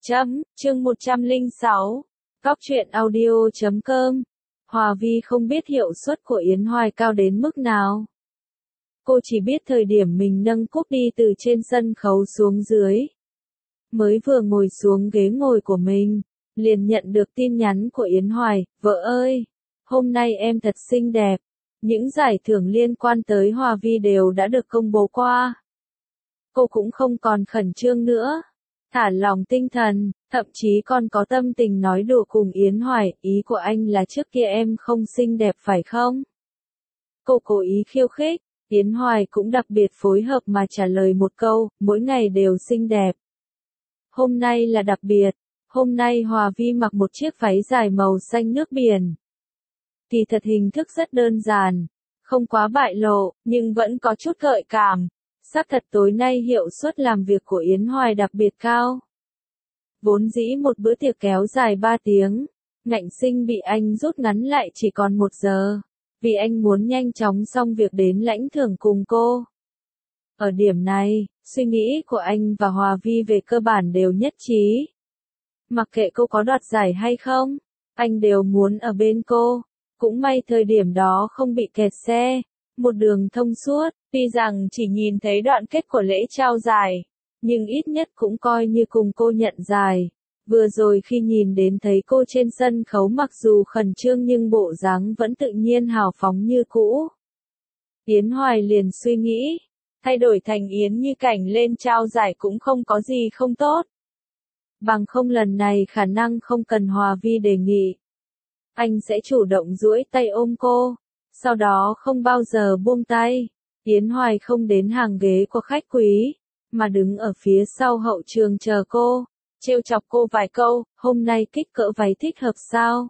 Chương 106. Cóc truyện audio.com. Hòa Vi không biết hiệu suất của Yến Hoài cao đến mức nào. Cô chỉ biết thời điểm mình nâng cúp đi từ trên sân khấu xuống dưới. Mới vừa ngồi xuống ghế ngồi của mình, liền nhận được tin nhắn của Yến Hoài, vợ ơi, hôm nay em thật xinh đẹp. Những giải thưởng liên quan tới Hòa Vi đều đã được công bố qua. Cô cũng không còn khẩn trương nữa. Thả lòng tinh thần, thậm chí còn có tâm tình nói đùa cùng Yến Hoài, ý của anh là trước kia em không xinh đẹp phải không? Cô cố ý khiêu khích, Yến Hoài cũng đặc biệt phối hợp mà trả lời một câu, mỗi ngày đều xinh đẹp. Hôm nay là đặc biệt, hôm nay Hòa Vi mặc một chiếc váy dài màu xanh nước biển. Kỳ thật hình thức rất đơn giản, không quá bại lộ, nhưng vẫn có chút gợi cảm. Xác thật tối nay hiệu suất làm việc của Yến Hoài đặc biệt cao. Vốn dĩ một bữa tiệc kéo dài 3 tiếng, ngạnh sinh bị anh rút ngắn lại chỉ còn 1 giờ, vì anh muốn nhanh chóng xong việc đến lãnh thưởng cùng cô. Ở điểm này, suy nghĩ của anh và Hòa Vi về cơ bản đều nhất trí. Mặc kệ cô có đoạt giải hay không, anh đều muốn ở bên cô. Cũng may thời điểm đó không bị kẹt xe, một đường thông suốt. Tuy rằng chỉ nhìn thấy đoạn kết của lễ trao giải, nhưng ít nhất cũng coi như cùng cô nhận giải. Vừa rồi khi nhìn đến thấy cô trên sân khấu mặc dù khẩn trương nhưng bộ dáng vẫn tự nhiên hào phóng như cũ. Yến Hoài liền suy nghĩ, thay đổi thành Yến Như Cảnh lên trao giải cũng không có gì không tốt. Bằng không lần này khả năng không cần Hòa Vi đề nghị. Anh sẽ chủ động duỗi tay ôm cô, sau đó không bao giờ buông tay. Yến Hoài không đến hàng ghế của khách quý, mà đứng ở phía sau hậu trường chờ cô, trêu chọc cô vài câu, hôm nay kích cỡ váy thích hợp sao?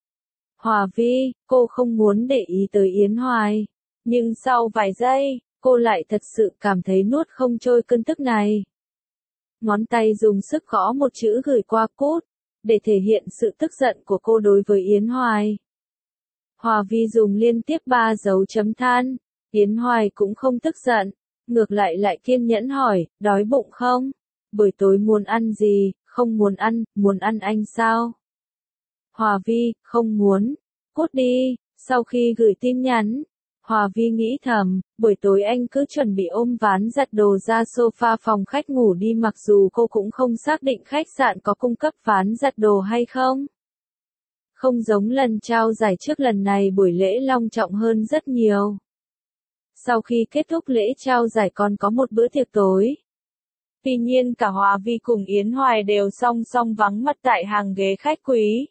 Hòa Vi, cô không muốn để ý tới Yến Hoài, nhưng sau vài giây, cô lại thật sự cảm thấy nuốt không trôi cơn tức này. Ngón tay dùng sức gõ một chữ gửi qua cút, để thể hiện sự tức giận của cô đối với Yến Hoài. Hòa Vi dùng liên tiếp 3 dấu chấm than. Yến Hoài cũng không tức giận, ngược lại kiên nhẫn hỏi, đói bụng không? Buổi tối muốn ăn gì? Không muốn ăn anh sao? Hòa Vi, không muốn. Cút đi. Sau khi gửi tin nhắn, Hòa Vi nghĩ thầm, buổi tối anh cứ chuẩn bị ôm ván giặt đồ ra sofa phòng khách ngủ đi, mặc dù cô cũng không xác định khách sạn có cung cấp ván giặt đồ hay không. Không giống lần trao giải trước, lần này buổi lễ long trọng hơn rất nhiều. Sau khi kết thúc lễ trao giải còn có một bữa tiệc tối. Tuy nhiên cả Hòa Vi cùng Yến Hoài đều song song vắng mặt tại hàng ghế khách quý.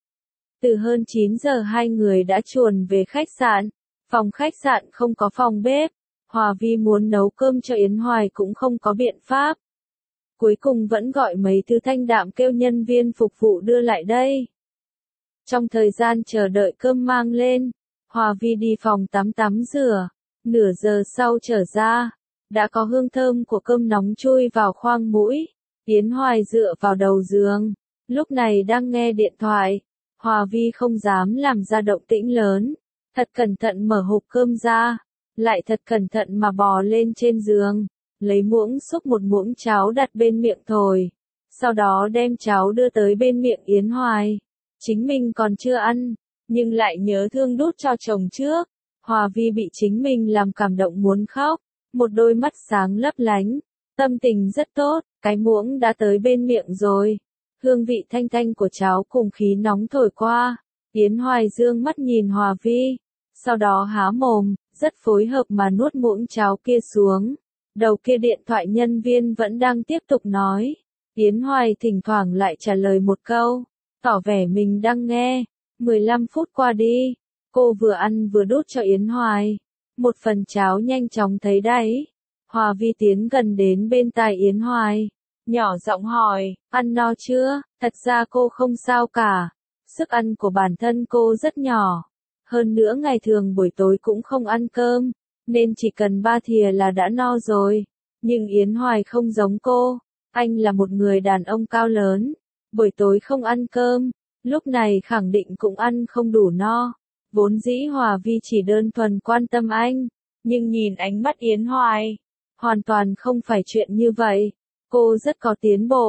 Từ hơn 9 giờ hai người đã chuồn về khách sạn. Phòng khách sạn không có phòng bếp. Hòa Vi muốn nấu cơm cho Yến Hoài cũng không có biện pháp. Cuối cùng vẫn gọi mấy thứ thanh đạm kêu nhân viên phục vụ đưa lại đây. Trong thời gian chờ đợi cơm mang lên, Hòa Vi đi phòng tắm rửa. Nửa giờ sau trở ra, đã có hương thơm của cơm nóng chui vào khoang mũi. Yến Hoài dựa vào đầu giường, lúc này đang nghe điện thoại. Hòa Vi không dám làm ra động tĩnh lớn, thật cẩn thận mở hộp cơm ra, lại thật cẩn thận mà bò lên trên giường, lấy muỗng xúc một muỗng cháo đặt bên miệng thổi, sau đó đem cháo đưa tới bên miệng Yến Hoài. Chính mình còn chưa ăn, nhưng lại nhớ thương đút cho chồng trước. Hòa Vi bị chính mình làm cảm động muốn khóc, một đôi mắt sáng lấp lánh, tâm tình rất tốt, cái muỗng đã tới bên miệng rồi. Hương vị thanh thanh của cháo cùng khí nóng thổi qua, Yến Hoài dương mắt nhìn Hòa Vi, sau đó há mồm, rất phối hợp mà nuốt muỗng cháo kia xuống. Đầu kia điện thoại nhân viên vẫn đang tiếp tục nói, Yến Hoài thỉnh thoảng lại trả lời một câu, tỏ vẻ mình đang nghe. 15 phút qua đi. Cô vừa ăn vừa đút cho Yến Hoài. Một phần cháo nhanh chóng thấy đáy. Hòa Vi tiến gần đến bên tai Yến Hoài, nhỏ giọng hỏi, ăn no chưa? Thật ra cô không sao cả. Sức ăn của bản thân cô rất nhỏ. Hơn nữa ngày thường buổi tối cũng không ăn cơm, nên chỉ cần 3 thìa là đã no rồi. Nhưng Yến Hoài không giống cô. Anh là một người đàn ông cao lớn. Buổi tối không ăn cơm, lúc này khẳng định cũng ăn không đủ no. Vốn dĩ Hòa Vi chỉ đơn thuần quan tâm anh, nhưng nhìn ánh mắt Yến Hoài, hoàn toàn không phải chuyện như vậy. Cô rất có tiến bộ,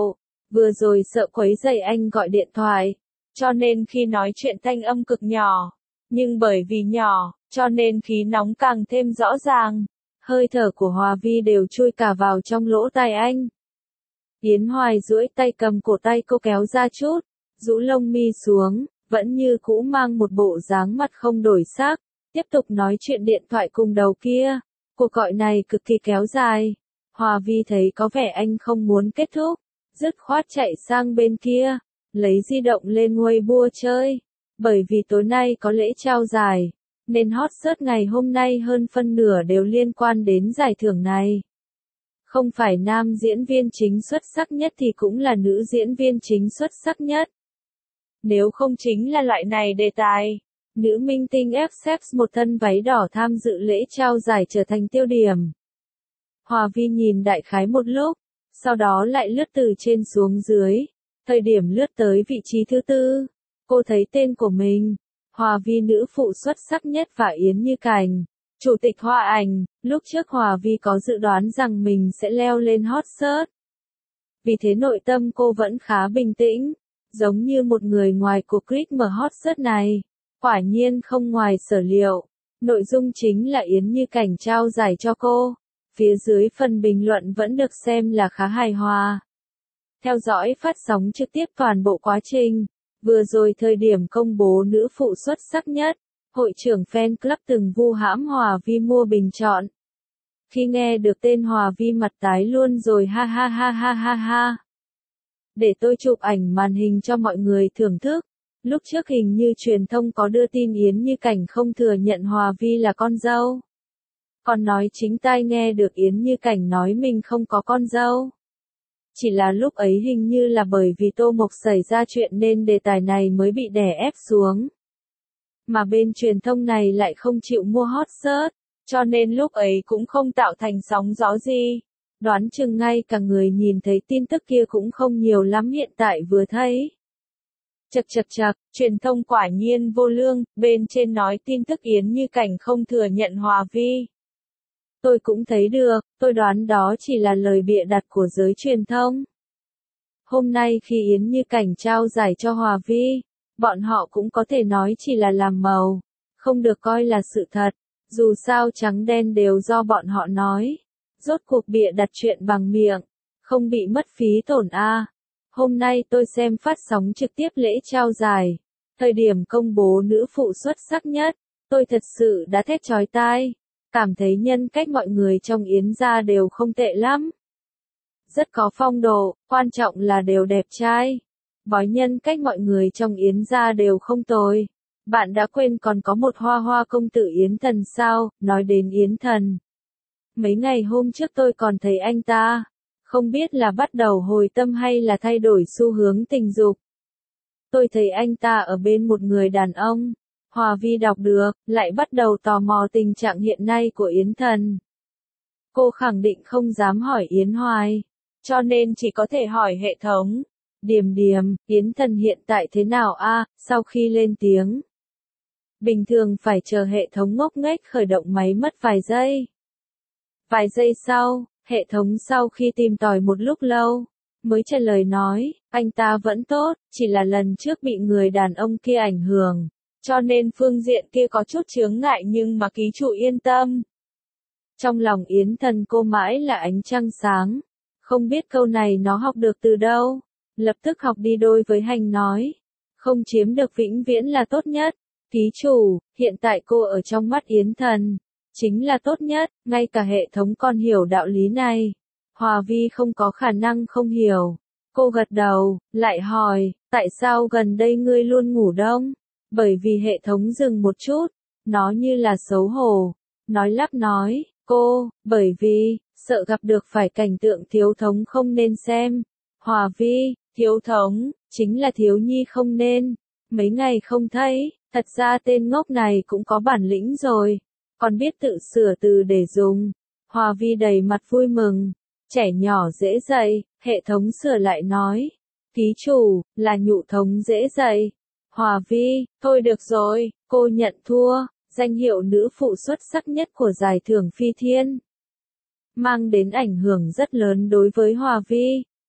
Vừa rồi sợ quấy rầy anh gọi điện thoại, cho nên khi nói chuyện thanh âm cực nhỏ. Nhưng bởi vì nhỏ, cho nên khí nóng càng thêm rõ ràng. Hơi thở của Hòa Vi đều chui cả vào trong lỗ tai anh. Yến Hoài duỗi tay cầm cổ tay cô kéo ra chút, rũ lông mi xuống, vẫn như cũ mang một bộ dáng mặt không đổi sắc, tiếp tục nói chuyện điện thoại cùng đầu kia. Cuộc gọi này cực kỳ kéo dài. Hòa Vi thấy có vẻ anh không muốn kết thúc, dứt khoát chạy sang bên kia, lấy di động lên Weibo chơi. Bởi vì tối nay có lễ trao giải, nên hot search ngày hôm nay hơn phân nửa đều liên quan đến giải thưởng này. Không phải nam diễn viên chính xuất sắc nhất thì cũng là nữ diễn viên chính xuất sắc nhất. Nếu không chính là loại này đề tài. Nữ minh tinh F một thân váy đỏ tham dự lễ trao giải trở thành tiêu điểm. Hòa Vi nhìn đại khái một lúc, sau đó lại lướt từ trên xuống dưới. Thời điểm lướt tới vị trí thứ 4, cô thấy tên của mình. Hòa Vi nữ phụ xuất sắc nhất và Yến Như Cảnh, chủ tịch Hoa Ảnh. Lúc trước Hòa Vi có dự đoán rằng mình sẽ leo lên hot search. Vì thế nội tâm cô vẫn khá bình tĩnh, giống như một người ngoài cuộc click mở hot search này. Quả nhiên không ngoài sở liệu, nội dung chính là Yến Như Cảnh trao giải cho cô. Phía dưới phần bình luận vẫn được xem là khá hài hòa. Theo dõi phát sóng trực tiếp toàn bộ quá trình, vừa rồi thời điểm công bố nữ phụ xuất sắc nhất, hội trưởng fan club từng vu hãm Hòa Vi mua bình chọn. Khi nghe được tên Hòa Vi mặt tái luôn rồi, ha ha ha ha ha ha. Để tôi chụp ảnh màn hình cho mọi người thưởng thức. Lúc trước hình như truyền thông có đưa tin Yến Như Cảnh không thừa nhận Hòa Vi là con dâu. Còn nói chính tai nghe được Yến Như Cảnh nói mình không có con dâu. Chỉ là lúc ấy hình như là bởi vì Tô Mộc xảy ra chuyện nên đề tài này mới bị đè ép xuống. Mà bên truyền thông này lại không chịu mua hot search, cho nên lúc ấy cũng không tạo thành sóng gió gì. Đoán chừng ngay cả người nhìn thấy tin tức kia cũng không nhiều lắm hiện tại vừa thấy. Chật, truyền thông quả nhiên vô lương, bên trên nói tin tức Yến Như Cảnh không thừa nhận Hòa Vi. Tôi cũng thấy được, tôi đoán đó chỉ là lời bịa đặt của giới truyền thông. Hôm nay khi Yến Như Cảnh trao giải cho Hòa Vi, bọn họ cũng có thể nói chỉ là làm màu, không được coi là sự thật, dù sao trắng đen đều do bọn họ nói. Rốt cuộc bịa đặt chuyện bằng miệng, không bị mất phí tổn a. Hôm nay tôi xem phát sóng trực tiếp lễ trao giải, thời điểm công bố nữ phụ xuất sắc nhất, tôi thật sự đã thét chói tai, cảm thấy nhân cách mọi người trong Yến gia đều không tệ lắm. Rất có phong độ, quan trọng là đều đẹp trai. Bói nhân cách mọi người trong Yến gia đều không tồi. Bạn đã quên còn có một hoa hoa công tử Yến Thần sao? Nói đến Yến Thần, mấy ngày hôm trước tôi còn thấy anh ta, không biết là bắt đầu hồi tâm hay là thay đổi xu hướng tình dục. Tôi thấy anh ta ở bên một người đàn ông. Hòa Vi đọc được, lại bắt đầu tò mò tình trạng hiện nay của Yến Thần. Cô khẳng định không dám hỏi Yến Hoài, cho nên chỉ có thể hỏi hệ thống. Điềm, Yến Thần hiện tại thế nào a? Sau khi lên tiếng, bình thường phải chờ hệ thống ngốc nghếch khởi động máy mất vài giây. Vài giây sau, hệ thống sau khi tìm tòi một lúc lâu, mới trả lời nói, anh ta vẫn tốt, chỉ là lần trước bị người đàn ông kia ảnh hưởng, cho nên phương diện kia có chút chướng ngại nhưng mà ký chủ yên tâm. Trong lòng Yến Thần cô mãi là ánh trăng sáng, không biết câu này nó học được từ đâu, lập tức học đi đôi với hành nói, không chiếm được vĩnh viễn là tốt nhất. Ký chủ, hiện tại cô ở trong mắt Yến Thần chính là tốt nhất, ngay cả hệ thống còn hiểu đạo lý này. Hòa Vi không có khả năng không hiểu. Cô gật đầu, lại hỏi, tại sao gần đây ngươi luôn ngủ đông? Bởi vì hệ thống dừng một chút, nó như là xấu hổ. Nói lắp nói, cô, bởi vì, sợ gặp được phải cảnh tượng thiếu thống không nên xem. Hòa Vi, thiếu thống, chính là thiếu nhi không nên. Mấy ngày không thấy, thật ra tên ngốc này cũng có bản lĩnh rồi. Còn biết tự sửa từ để dùng. Hòa Vi đầy mặt vui mừng. Trẻ nhỏ dễ dạy, hệ thống sửa lại nói. Ký chủ, là nhụ thống dễ dạy. Hòa Vi, thôi được rồi, cô nhận thua, danh hiệu nữ phụ xuất sắc nhất của giải thưởng Phi Thiên. Mang đến ảnh hưởng rất lớn đối với Hòa Vi.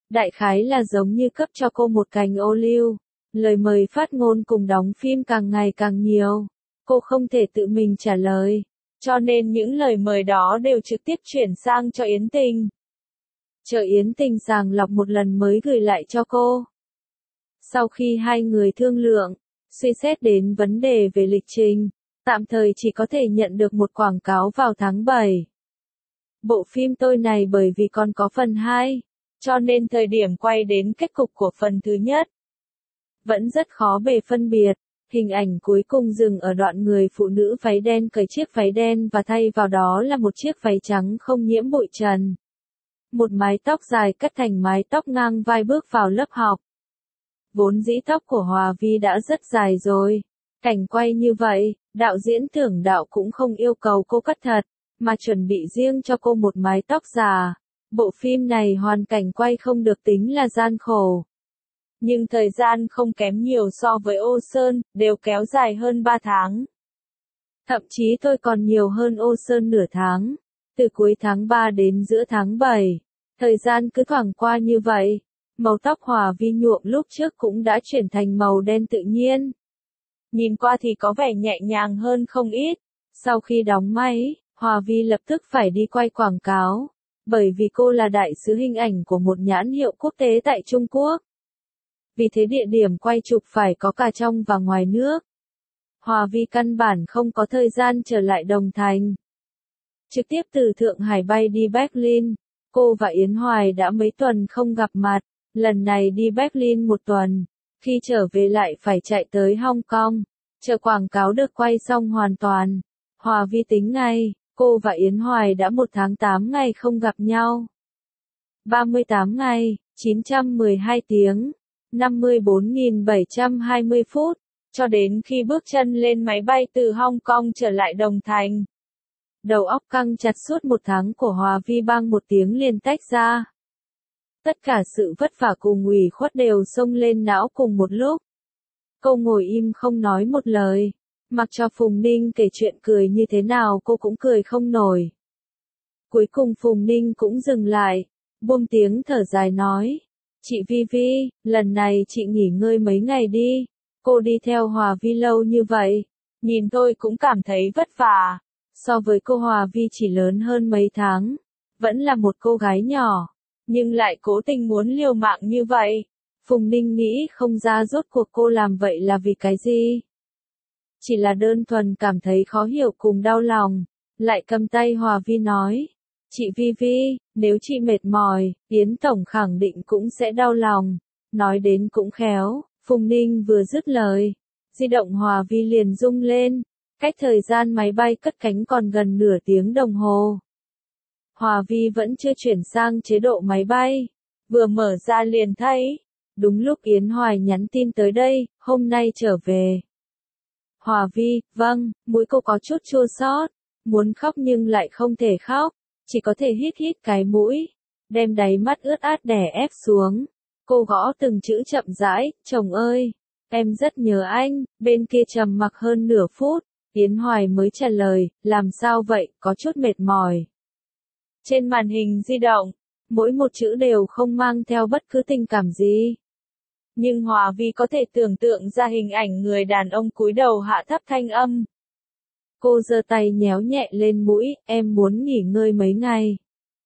Đại khái là giống như cấp cho cô một cành ô liu. Lời mời phát ngôn cùng đóng phim càng ngày càng nhiều. Cô không thể tự mình trả lời. Cho nên những lời mời đó đều trực tiếp chuyển sang cho Yến Tình. Chờ Yến Tình sàng lọc một lần mới gửi lại cho cô. Sau khi hai người thương lượng, suy xét đến vấn đề về lịch trình, tạm thời chỉ có thể nhận được một quảng cáo vào tháng 7. Bộ phim tôi này bởi vì còn có phần 2, cho nên thời điểm quay đến kết cục của phần thứ nhất vẫn rất khó bề phân biệt. Hình ảnh cuối cùng dừng ở đoạn người phụ nữ váy đen cởi chiếc váy đen và thay vào đó là một chiếc váy trắng không nhiễm bụi trần. Một mái tóc dài cắt thành mái tóc ngang vai bước vào lớp học. Vốn dĩ tóc của Hòa Vi đã rất dài rồi. Cảnh quay như vậy, đạo diễn Tưởng Đạo cũng không yêu cầu cô cắt thật, mà chuẩn bị riêng cho cô một mái tóc già. Bộ phim này hoàn cảnh quay không được tính là gian khổ. Nhưng thời gian không kém nhiều so với Ô Sơn, đều kéo dài hơn 3 tháng. Thậm chí tôi còn nhiều hơn Ô Sơn nửa tháng. Từ cuối tháng 3 đến giữa tháng 7. Thời gian cứ thoảng qua như vậy. Màu tóc Hòa Vi nhuộm lúc trước cũng đã chuyển thành màu đen tự nhiên. Nhìn qua thì có vẻ nhẹ nhàng hơn không ít. Sau khi đóng máy, Hòa Vi lập tức phải đi quay quảng cáo. Bởi vì cô là đại sứ hình ảnh của một nhãn hiệu quốc tế tại Trung Quốc. Vì thế địa điểm quay chụp phải có cả trong và ngoài nước. Hòa Vi căn bản không có thời gian trở lại Đồng Thành. Trực tiếp từ Thượng Hải bay đi Berlin, cô và Yến Hoài đã mấy tuần không gặp mặt, lần này đi Berlin một tuần, khi trở về lại phải chạy tới Hong Kong, chờ quảng cáo được quay xong hoàn toàn. Hòa Vi tính ngay, cô và Yến Hoài đã 1 tháng 8 ngày không gặp nhau. 38 ngày, 912 tiếng. 54.720 phút, cho đến khi bước chân lên máy bay từ Hong Kong trở lại Đồng Thành. Đầu óc căng chặt suốt 1 tháng của Hòa Vi bang một tiếng liền tách ra. Tất cả sự vất vả cùng ủy khuất đều xông lên não cùng một lúc. Cô ngồi im không nói một lời, mặc cho Phùng Ninh kể chuyện cười như thế nào cô cũng cười không nổi. Cuối cùng Phùng Ninh cũng dừng lại, buông tiếng thở dài nói. Chị Vi Vi, lần này chị nghỉ ngơi mấy ngày đi. Cô đi theo Hòa Vi lâu như vậy, nhìn tôi cũng cảm thấy vất vả. So với cô Hòa Vi chỉ lớn hơn mấy tháng, vẫn là một cô gái nhỏ, nhưng lại cố tình muốn liều mạng như vậy. Phùng Ninh nghĩ không ra rốt cuộc cô làm vậy là vì cái gì. Chỉ là đơn thuần cảm thấy khó hiểu cùng đau lòng, lại cầm tay Hòa Vi nói. Chị Vi Vi, nếu chị mệt mỏi, Yến Tổng khẳng định cũng sẽ đau lòng. Nói đến cũng khéo, Phùng Ninh vừa dứt lời. Di động Hòa Vi liền rung lên, cách thời gian máy bay cất cánh còn gần nửa tiếng đồng hồ. Hòa Vi vẫn chưa chuyển sang chế độ máy bay, vừa mở ra liền thấy. Đúng lúc Yến Hoài nhắn tin tới đây, hôm nay trở về. Hòa Vi, vâng, mũi cô có chút chua xót, muốn khóc nhưng lại không thể khóc. Chỉ có thể hít hít cái mũi, đem đáy mắt ướt át đè ép xuống. Cô gõ từng chữ chậm rãi, chồng ơi, em rất nhớ anh. Bên kia trầm mặc hơn nửa phút, Yến Hoài mới trả lời, làm sao vậy, có chút mệt mỏi. Trên màn hình di động, mỗi một chữ đều không mang theo bất cứ tình cảm gì. Nhưng Hòa Vi có thể tưởng tượng ra hình ảnh người đàn ông cúi đầu hạ thấp thanh âm. Cô giơ tay nhéo nhẹ lên mũi, em muốn nghỉ ngơi mấy ngày.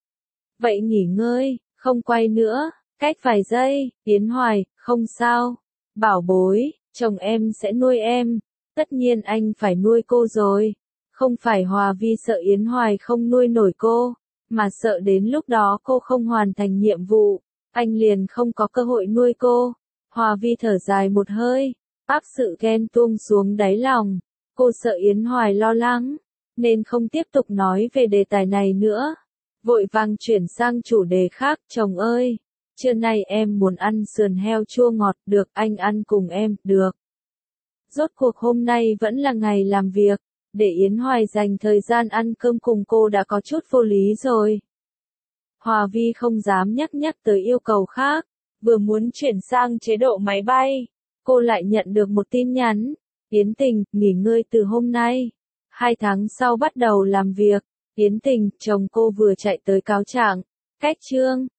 Vậy nghỉ ngơi, không quay nữa, cách vài giây, Yến Hoài, không sao. Bảo bối, chồng em sẽ nuôi em. Tất nhiên anh phải nuôi cô rồi. Không phải Hòa Vi sợ Yến Hoài không nuôi nổi cô, mà sợ đến lúc đó cô không hoàn thành nhiệm vụ, anh liền không có cơ hội nuôi cô. Hòa Vi thở dài một hơi, áp sự ghen tuông xuống đáy lòng. Cô sợ Yến Hoài lo lắng, nên không tiếp tục nói về đề tài này nữa. Vội vàng chuyển sang chủ đề khác, chồng ơi, trưa nay em muốn ăn sườn heo chua ngọt, được anh ăn cùng em, được. Rốt cuộc hôm nay vẫn là ngày làm việc, để Yến Hoài dành thời gian ăn cơm cùng cô đã có chút vô lý rồi. Hòa Vi không dám nhắc tới yêu cầu khác, vừa muốn chuyển sang chế độ máy bay, cô lại nhận được một tin nhắn. Yến Tình, nghỉ ngơi từ hôm nay. 2 tháng sau bắt đầu làm việc. Yến Tình, chồng cô vừa chạy tới cáo trạng. Cách trương,